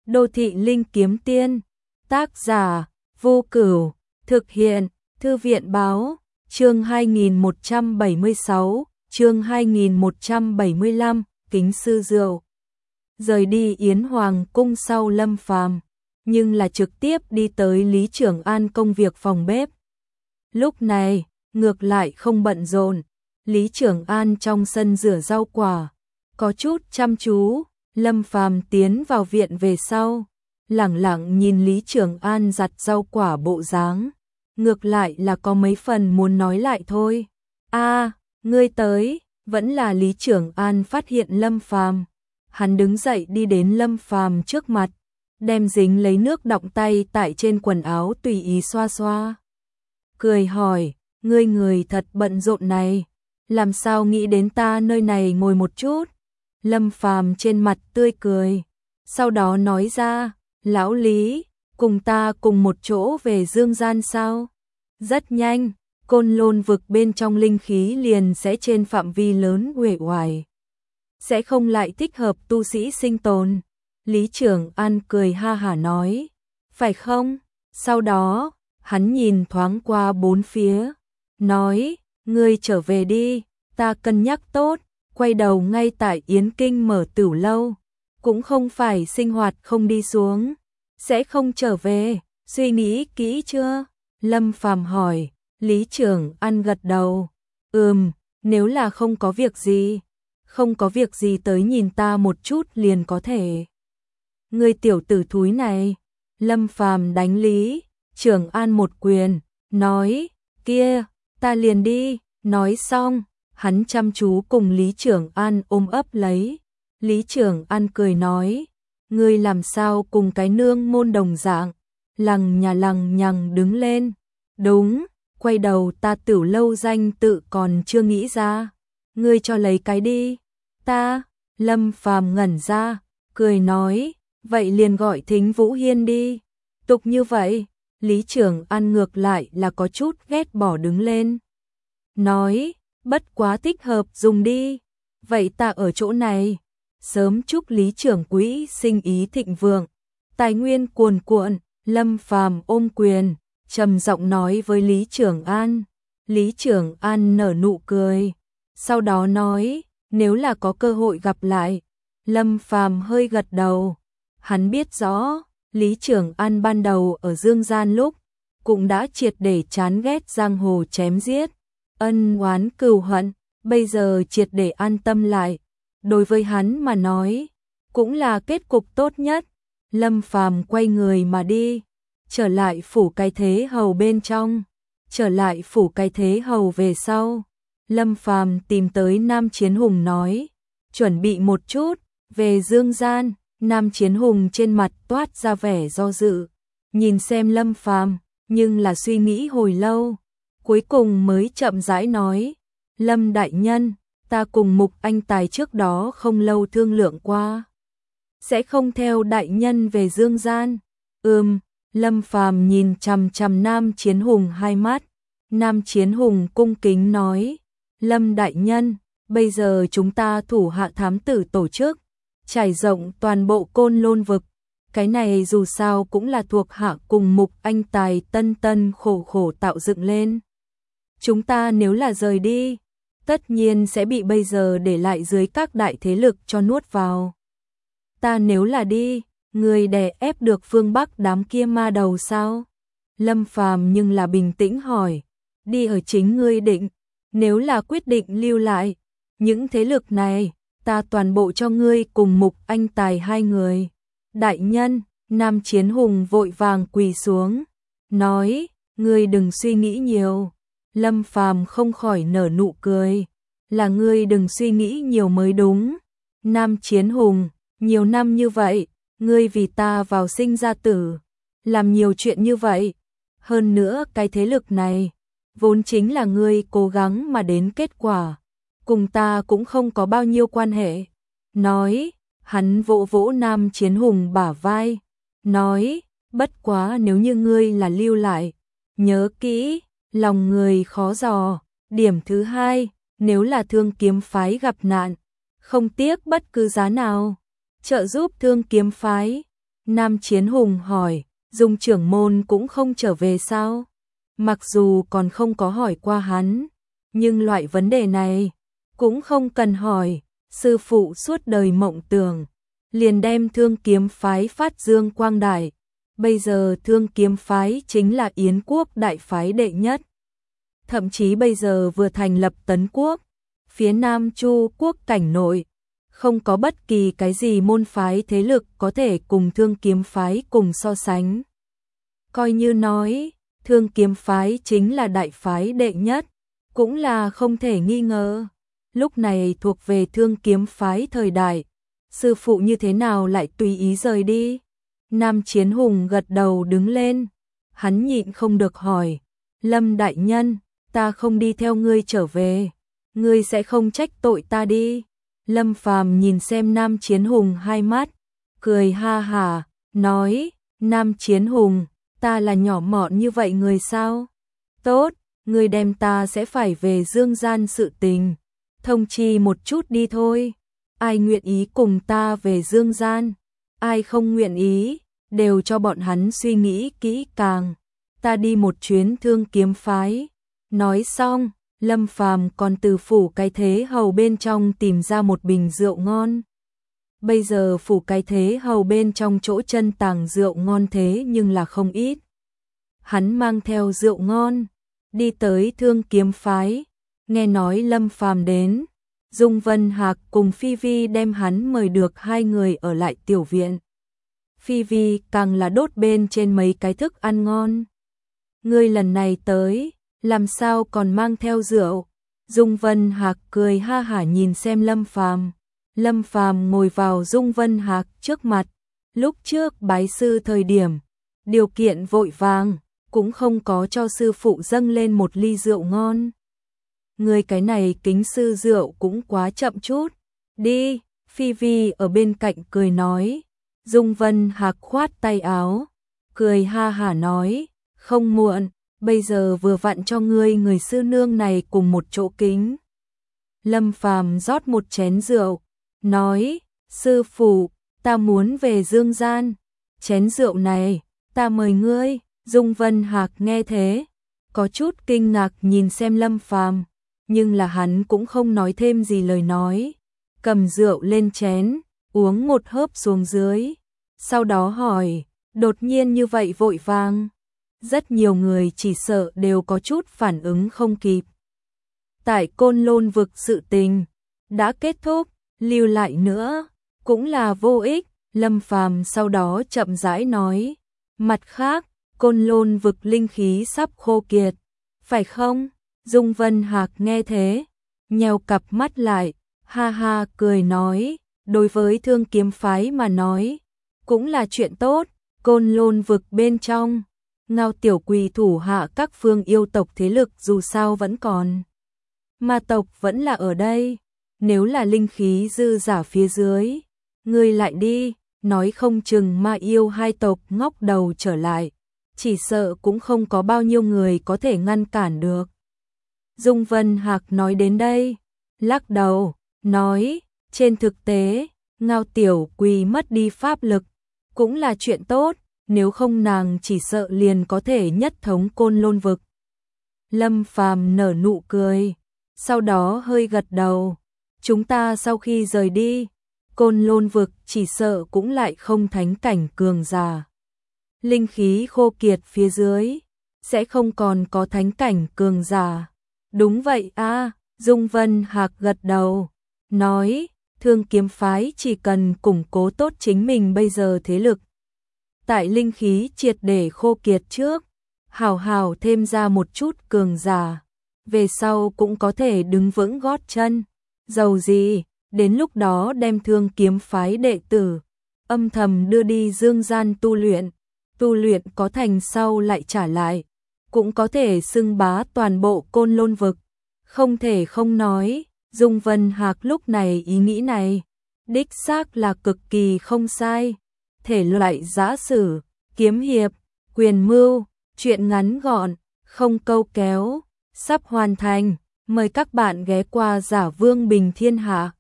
Đô thị linh kiếm tiên. Tác giả Vô Cửu. Thực hiện Thư viện báo. Chương 2176, chương 2175, Kính sư rượu. Rời đi Yến Hoàng cung sau Lâm Phàm, nhưng là trực tiếp đi tới Lý Trường An công việc phòng bếp. Lúc này, ngược lại không bận rộn, Lý Trường An trong sân rửa rau quả, có chút chăm chú. Lâm Phàm tiến vào viện về sau, lẳng lặng nhìn Lý Trường An giặt rau quả bộ dáng, ngược lại là có mấy phần muốn nói lại thôi. A, ngươi tới, vẫn là Lý Trường An phát hiện Lâm Phàm. Hắn đứng dậy đi đến Lâm Phàm trước mặt, đem dính lấy nước đọng tay tại trên quần áo tùy ý xoa xoa. Cười hỏi, ngươi người thật bận rộn này, làm sao nghĩ đến ta nơi này ngồi một chút? Lâm Phàm trên mặt tươi cười, sau đó nói ra, lão Lý, cùng ta cùng một chỗ về Dương Gian sao? Rất nhanh, Côn Lôn vực bên trong linh khí liền sẽ trên phạm vi lớn uể oải, sẽ không lại thích hợp tu sĩ sinh tồn. Lý Trường An cười ha hả nói, phải không? Sau đó, hắn nhìn thoáng qua bốn phía, nói, ngươi trở về đi, ta cân nhắc tốt. Quay đầu ngay tại Yến Kinh mở tửu lâu, cũng không phải sinh hoạt không đi xuống, sẽ không trở về, suy nghĩ kỹ chưa? Lâm Phàm hỏi. Lý Trường An gật đầu, nếu là không có việc gì tới nhìn ta một chút liền có thể. Ngươi tiểu tử thúi này. Lâm Phàm đánh Lý Trường An một quyền, nói, kia, ta liền đi. Nói xong, hắn chăm chú cùng Lý Trường An ôm ấp lấy. Lý Trường An cười nói, ngươi làm sao cùng cái nương môn đồng dạng, lằng nhằng đứng lên. Đúng, quay đầu ta tửu lâu danh tự còn chưa nghĩ ra, ngươi cho lấy cái đi. Ta. Lâm Phàm ngẩn ra, cười nói, vậy liền gọi Thính Vũ Hiên đi. Tục như vậy. Lý Trường An ngược lại là có chút ghét bỏ đứng lên, nói, bất quá thích hợp dùng đi. Vậy ta ở chỗ này. Sớm chúc Lý trưởng quỹ sinh ý thịnh vượng, tài nguyên cuồn cuộn. Lâm Phàm ôm quyền, trầm giọng nói với Lý Trường An. Lý Trường An nở nụ cười, sau đó nói, nếu là có cơ hội gặp lại. Lâm Phàm hơi gật đầu, hắn biết rõ, Lý Trường An ban đầu ở Dương Gian lúc, cũng đã triệt để chán ghét giang hồ chém giết, ân oán cừu hận, bây giờ triệt để an tâm lại. Đối với hắn mà nói, cũng là kết cục tốt nhất. Lâm Phàm quay người mà đi, trở lại phủ cái thế hầu bên trong. Trở lại phủ cái thế hầu về sau, Lâm Phàm tìm tới Nam Chiến Hùng nói, chuẩn bị một chút, về Dương Gian. Nam Chiến Hùng trên mặt toát ra vẻ do dự, nhìn xem Lâm Phàm, nhưng là suy nghĩ hồi lâu, cuối cùng mới chậm rãi nói, Lâm đại nhân, ta cùng Mục Anh Tài trước đó không lâu thương lượng qua, sẽ không theo đại nhân về Dương Gian. Lâm Phàm nhìn chằm chằm Nam Chiến Hùng hai mắt. Nam Chiến Hùng cung kính nói, Lâm đại nhân, bây giờ chúng ta thủ hạ thám tử tổ chức, trải rộng toàn bộ Côn Lôn vực. Cái này dù sao cũng là thuộc hạ cùng Mục Anh Tài tân khổ tạo dựng lên. Chúng ta nếu là rời đi, tất nhiên sẽ bị bây giờ để lại dưới các đại thế lực cho nuốt vào. Ta nếu là đi, người đè ép được phương Bắc đám kia ma đầu sao? Lâm Phàm nhưng là bình tĩnh hỏi, đi ở chính ngươi định, nếu là quyết định lưu lại, những thế lực này, ta toàn bộ cho ngươi cùng Mục Anh Tài hai người. Đại nhân. Nam Chiến Hùng vội vàng quỳ xuống, nói, ngươi đừng suy nghĩ nhiều. Lâm Phàm không khỏi nở nụ cười, là ngươi đừng suy nghĩ nhiều mới đúng. Nam Chiến Hùng, nhiều năm như vậy, ngươi vì ta vào sinh ra tử, làm nhiều chuyện như vậy. Hơn nữa cái thế lực này, vốn chính là ngươi cố gắng mà đến kết quả, cùng ta cũng không có bao nhiêu quan hệ. Nói, hắn vỗ vỗ Nam Chiến Hùng bả vai, nói, bất quá nếu như ngươi là lưu lại, nhớ kỹ, lòng người khó dò. Điểm thứ hai, nếu là Thương Kiếm phái gặp nạn, không tiếc bất cứ giá nào trợ giúp Thương Kiếm phái. Nam Chiến Hùng hỏi, Dung trưởng môn cũng không trở về sao? Mặc dù còn không có hỏi qua hắn, nhưng loại vấn đề này cũng không cần hỏi, sư phụ suốt đời mộng tưởng, liền đem Thương Kiếm phái phát dương quang đại. Bây giờ Thương Kiếm phái chính là Yến quốc đại phái đệ nhất. Thậm chí bây giờ vừa thành lập Tấn quốc, phía Nam Chu quốc cảnh nội, không có bất kỳ cái gì môn phái thế lực có thể cùng Thương Kiếm phái cùng so sánh. Coi như nói, Thương Kiếm phái chính là đại phái đệ nhất, cũng là không thể nghi ngờ. Lúc này thuộc về Thương Kiếm phái thời đại, sư phụ như thế nào lại tùy ý rời đi? Nam Chiến Hùng gật đầu đứng lên, hắn nhịn không được hỏi, Lâm đại nhân, ta không đi theo ngươi trở về, ngươi sẽ không trách tội ta đi. Lâm Phàm nhìn xem Nam Chiến Hùng hai mắt, cười ha hả, nói, Nam Chiến Hùng, ta là nhỏ mọn như vậy người sao? Tốt, ngươi đem ta sẽ phải về dương gian sự tình, thông chi một chút đi thôi. Ai nguyện ý cùng ta về dương gian, ai không nguyện ý, đều cho bọn hắn suy nghĩ kỹ càng. Ta đi một chuyến Thương Kiếm phái. Nói xong, Lâm Phàm còn từ phủ cái thế hầu bên trong tìm ra một bình rượu ngon. Bây giờ phủ cái thế hầu bên trong chỗ chân tàng rượu ngon thế nhưng là không ít. Hắn mang theo rượu ngon, đi tới Thương Kiếm phái, nghe nói Lâm Phàm đến. Dung Vân Hạc cùng Phi Vi đem hắn mời được hai người ở lại tiểu viện. Phi Vi càng là đốt bên trên mấy cái thức ăn ngon. Ngươi lần này tới, làm sao còn mang theo rượu? Dung Vân Hạc cười ha hả nhìn xem Lâm Phàm. Lâm Phàm ngồi vào Dung Vân Hạc trước mặt. Lúc trước bái sư thời điểm, điều kiện vội vàng, cũng không có cho sư phụ dâng lên một ly rượu ngon. Người cái này kính sư rượu cũng quá chậm chút. Đi, Phi Vi ở bên cạnh cười nói. Dung Vân Hạc khoát tay áo, cười ha hả nói, không muộn, bây giờ vừa vặn cho ngươi người sư nương này cùng một chỗ kính. Lâm Phàm rót một chén rượu, nói, sư phụ, ta muốn về dương gian, chén rượu này, ta mời ngươi. Dung Vân Hạc nghe thế, có chút kinh ngạc nhìn xem Lâm Phàm, nhưng là hắn cũng không nói thêm gì lời nói, cầm rượu lên chén, uống một hớp xuống dưới, sau đó hỏi, đột nhiên như vậy vội vàng. Rất nhiều người chỉ sợ đều có chút phản ứng không kịp. Tại Côn Lôn vực sự tình đã kết thúc, lưu lại nữa cũng là vô ích. Lâm Phàm sau đó chậm rãi nói, mặt khác, Côn Lôn vực linh khí sắp khô kiệt, phải không? Dung Vân Hạc nghe thế, nheo cặp mắt lại, ha ha cười nói, đối với Thương Kiếm phái mà nói, cũng là chuyện tốt. Côn Lôn vực bên trong, Ngao Tiểu Quỳ thủ hạ các phương yêu tộc thế lực dù sao vẫn còn, ma tộc vẫn là ở đây, nếu là linh khí dư giả phía dưới, ngươi lại đi, nói không chừng ma yêu hai tộc ngóc đầu trở lại, chỉ sợ cũng không có bao nhiêu người có thể ngăn cản được. Dung Vân Hạc nói đến đây, lắc đầu, nói, trên thực tế, Ngao Tiểu Quỳ mất đi pháp lực, cũng là chuyện tốt, nếu không nàng chỉ sợ liền có thể nhất thống Côn Lôn vực. Lâm Phàm nở nụ cười, sau đó hơi gật đầu, chúng ta sau khi rời đi, Côn Lôn vực chỉ sợ cũng lại không thánh cảnh cường giả. Linh khí khô kiệt phía dưới, sẽ không còn có thánh cảnh cường giả. Đúng vậy a, Dung Vân Hạc gật đầu, nói, Thương Kiếm phái chỉ cần củng cố tốt chính mình bây giờ thế lực. Tại linh khí triệt để khô kiệt trước, hào hào thêm ra một chút cường giả, về sau cũng có thể đứng vững gót chân. Dầu gì, đến lúc đó đem Thương Kiếm phái đệ tử, âm thầm đưa đi dương gian tu luyện có thành sau lại trả lại, cũng có thể xưng bá toàn bộ Côn Lôn vực. Không thể không nói, Dung Vân Hạc lúc này ý nghĩ này, đích xác là cực kỳ không sai. Thể loại giã sử, kiếm hiệp, quyền mưu, truyện ngắn gọn, không câu kéo, sắp hoàn thành. Mời các bạn ghé qua Giả Vương Bình Thiên Hạ.